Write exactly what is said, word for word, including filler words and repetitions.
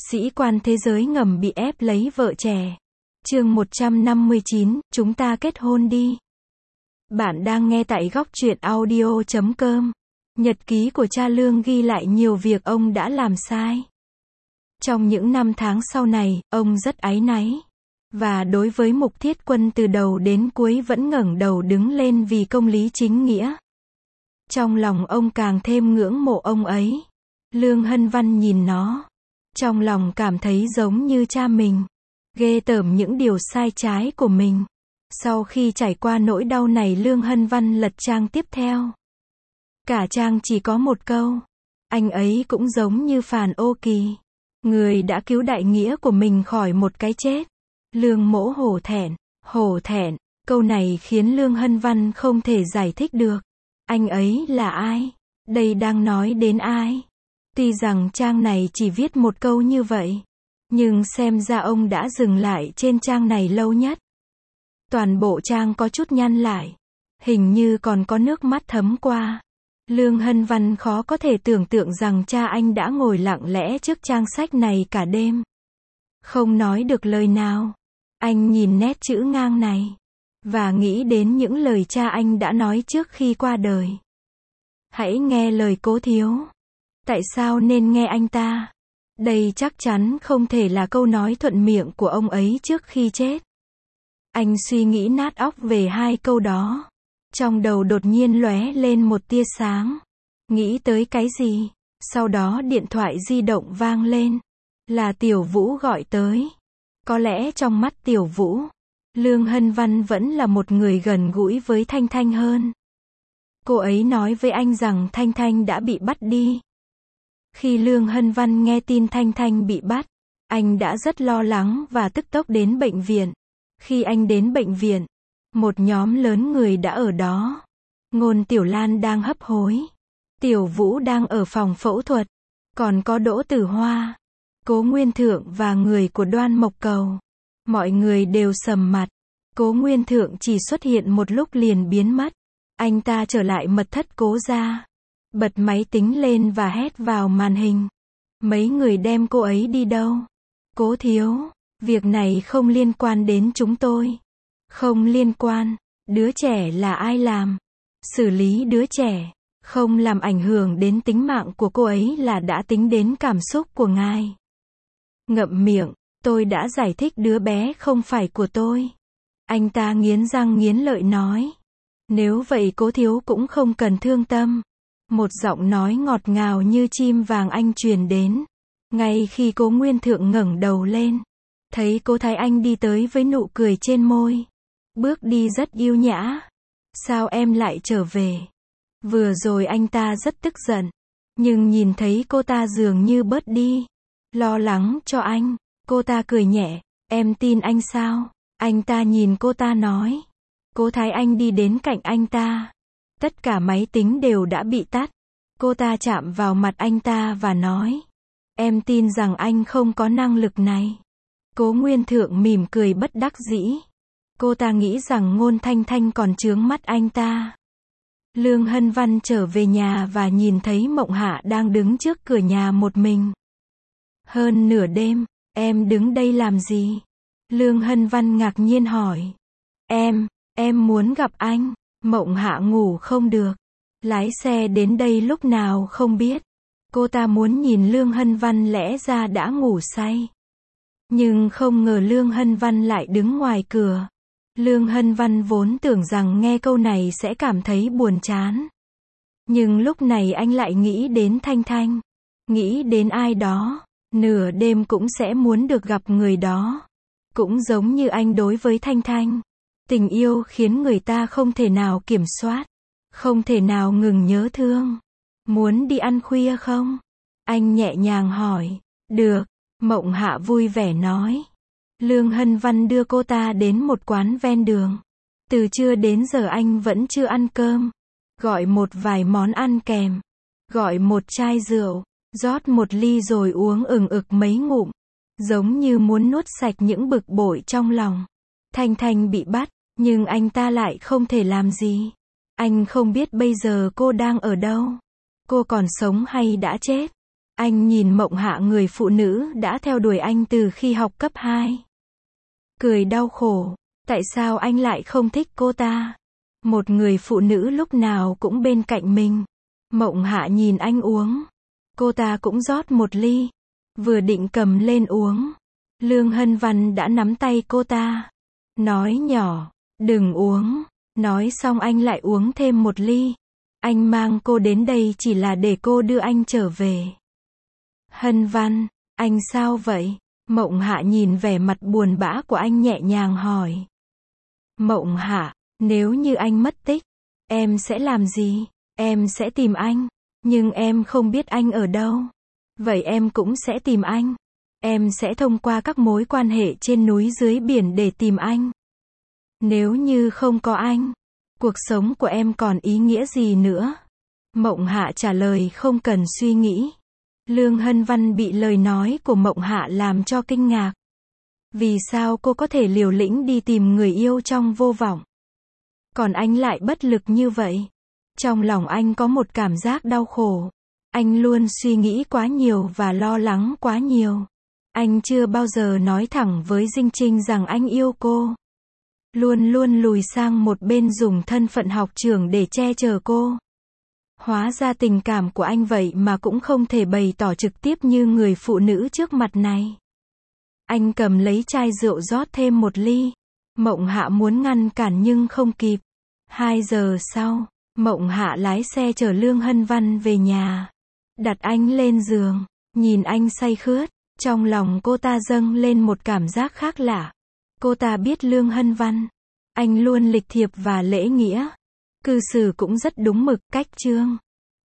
Sĩ quan thế giới ngầm bị ép lấy vợ trẻ. Chương một trăm năm mươi chín, chúng ta kết hôn đi. Bạn đang nghe tại góc truyện audio chấm com. Nhật ký của cha Lương ghi lại nhiều việc ông đã làm sai. Trong những năm tháng sau này, ông rất áy náy. Và đối với Mục Thiết Quân từ đầu đến cuối vẫn ngẩng đầu đứng lên vì công lý chính nghĩa. Trong lòng ông càng thêm ngưỡng mộ ông ấy. Lương Hân Văn nhìn nó. Trong lòng cảm thấy giống như cha mình. Ghê tởm những điều sai trái của mình. Sau khi trải qua nỗi đau này, Lương Hân Văn lật trang tiếp theo. Cả trang chỉ có một câu. Anh ấy cũng giống như Phàn Ô Kỳ. Người đã cứu đại nghĩa của mình khỏi một cái chết. Lương Mỗ hổ thẹn, hổ thẹn. Câu này khiến Lương Hân Văn không thể giải thích được. Anh ấy là ai? Đây đang nói đến ai? Tuy rằng trang này chỉ viết một câu như vậy. Nhưng xem ra ông đã dừng lại trên trang này lâu nhất. Toàn bộ trang có chút nhăn lại. Hình như còn có nước mắt thấm qua. Lương Hân Văn khó có thể tưởng tượng rằng cha anh đã ngồi lặng lẽ trước trang sách này cả đêm. Không nói được lời nào. Anh nhìn nét chữ ngang này. Và nghĩ đến những lời cha anh đã nói trước khi qua đời. Hãy nghe lời Cố thiếu. Tại sao nên nghe anh ta? Đây chắc chắn không thể là câu nói thuận miệng của ông ấy trước khi chết. Anh suy nghĩ nát óc về hai câu đó. Trong đầu đột nhiên lóe lên một tia sáng. Nghĩ tới cái gì? Sau đó điện thoại di động vang lên. Là Tiểu Vũ gọi tới. Có lẽ trong mắt Tiểu Vũ, Lương Hân Văn vẫn là một người gần gũi với Thanh Thanh hơn. Cô ấy nói với anh rằng Thanh Thanh đã bị bắt đi. Khi Lương Hân Văn nghe tin Thanh Thanh bị bắt, anh đã rất lo lắng và tức tốc đến bệnh viện. Khi anh đến bệnh viện, một nhóm lớn người đã ở đó. Ngôn Tiểu Lan đang hấp hối. Tiểu Vũ đang ở phòng phẫu thuật. Còn có Đỗ Tử Hoa, Cố Nguyên Thượng và người của Đoan Mộc Cầu. Mọi người đều sầm mặt. Cố Nguyên Thượng chỉ xuất hiện một lúc liền biến mất. Anh ta trở lại mật thất Cố gia. Bật máy tính lên và hét vào màn hình. Mấy người đem cô ấy đi đâu? Cố thiếu, việc này không liên quan đến chúng tôi. Không liên quan. Đứa trẻ là ai làm? Xử lý đứa trẻ. Không làm ảnh hưởng đến tính mạng của cô ấy là đã tính đến cảm xúc của ngài. Ngậm miệng, tôi đã giải thích đứa bé không phải của tôi. Anh ta nghiến răng nghiến lợi nói. Nếu vậy Cố thiếu cũng không cần thương tâm. Một giọng nói ngọt ngào như chim vàng anh truyền đến. Ngay khi Cố Nguyên Thượng ngẩng đầu lên, thấy Cố Thái Anh đi tới với nụ cười trên môi. Bước đi rất yêu nhã. Sao em lại trở về? Vừa rồi anh ta rất tức giận. Nhưng nhìn thấy cô ta dường như bớt đi. Lo lắng cho anh. Cô ta cười nhẹ. Em tin anh sao? Anh ta nhìn cô ta nói. Cố Thái Anh đi đến cạnh anh ta. Tất cả máy tính đều đã bị tắt. Cô ta chạm vào mặt anh ta và nói. Em tin rằng anh không có năng lực này. Cố Nguyên Thượng mỉm cười bất đắc dĩ. Cô ta nghĩ rằng Ngôn Thanh Thanh còn chướng mắt anh ta. Lương Hân Văn trở về nhà và nhìn thấy Mộng Hạ đang đứng trước cửa nhà một mình. Hơn nửa đêm, em đứng đây làm gì? Lương Hân Văn ngạc nhiên hỏi. Em, em muốn gặp anh. Mộng Hạ ngủ không được. Lái xe đến đây lúc nào không biết. Cô ta muốn nhìn Lương Hân Văn lẽ ra đã ngủ say. Nhưng không ngờ Lương Hân Văn lại đứng ngoài cửa. Lương Hân Văn vốn tưởng rằng nghe câu này sẽ cảm thấy buồn chán. Nhưng lúc này anh lại nghĩ đến Thanh Thanh. Nghĩ đến ai đó. Nửa đêm cũng sẽ muốn được gặp người đó. Cũng giống như anh đối với Thanh Thanh. Tình yêu khiến người ta không thể nào kiểm soát. Không thể nào ngừng nhớ thương. Muốn đi ăn khuya không? Anh nhẹ nhàng hỏi. Được. Mộng Hạ vui vẻ nói. Lương Hân Văn đưa cô ta đến một quán ven đường. Từ trưa đến giờ anh vẫn chưa ăn cơm. Gọi một vài món ăn kèm. Gọi một chai rượu. Rót một ly rồi uống ừng ực mấy ngụm. Giống như muốn nuốt sạch những bực bội trong lòng. Thanh Thanh bị bắt, nhưng anh ta lại không thể làm gì. Anh không biết bây giờ cô đang ở đâu. Cô còn sống hay đã chết. Anh nhìn Mộng Hạ, người phụ nữ đã theo đuổi anh từ khi học cấp hai. Cười đau khổ. Tại sao anh lại không thích cô ta? Một người phụ nữ lúc nào cũng bên cạnh mình. Mộng Hạ nhìn anh uống. Cô ta cũng rót một ly. Vừa định cầm lên uống. Lương Hân Văn đã nắm tay cô ta. Nói nhỏ, đừng uống. Nói xong anh lại uống thêm một ly. Anh mang cô đến đây chỉ là để cô đưa anh trở về. Hân Văn, anh sao vậy? Mộng Hạ nhìn vẻ mặt buồn bã của anh nhẹ nhàng hỏi. Mộng Hạ, nếu như anh mất tích, em sẽ làm gì? Em sẽ tìm anh, nhưng em không biết anh ở đâu. Vậy em cũng sẽ tìm anh. Em sẽ thông qua các mối quan hệ trên núi dưới biển để tìm anh. Nếu như không có anh, cuộc sống của em còn ý nghĩa gì nữa? Mộng Hạ trả lời không cần suy nghĩ. Lương Hân Văn bị lời nói của Mộng Hạ làm cho kinh ngạc. Vì sao cô có thể liều lĩnh đi tìm người yêu trong vô vọng? Còn anh lại bất lực như vậy. Trong lòng anh có một cảm giác đau khổ. Anh luôn suy nghĩ quá nhiều và lo lắng quá nhiều. Anh chưa bao giờ nói thẳng với Dinh Trinh rằng anh yêu cô. Luôn luôn lùi sang một bên dùng thân phận học trưởng để che chở cô. Hóa ra tình cảm của anh vậy mà cũng không thể bày tỏ trực tiếp như người phụ nữ trước mặt này. Anh cầm lấy chai rượu rót thêm một ly. Mộng Hạ muốn ngăn cản nhưng không kịp. Hai giờ sau, Mộng Hạ lái xe chở Lương Hân Văn về nhà. Đặt anh lên giường, nhìn anh say khướt. Trong lòng cô ta dâng lên một cảm giác khác lạ. Cô ta biết Lương Hân Văn. Anh luôn lịch thiệp và lễ nghĩa. Cư xử cũng rất đúng mực, cách chương.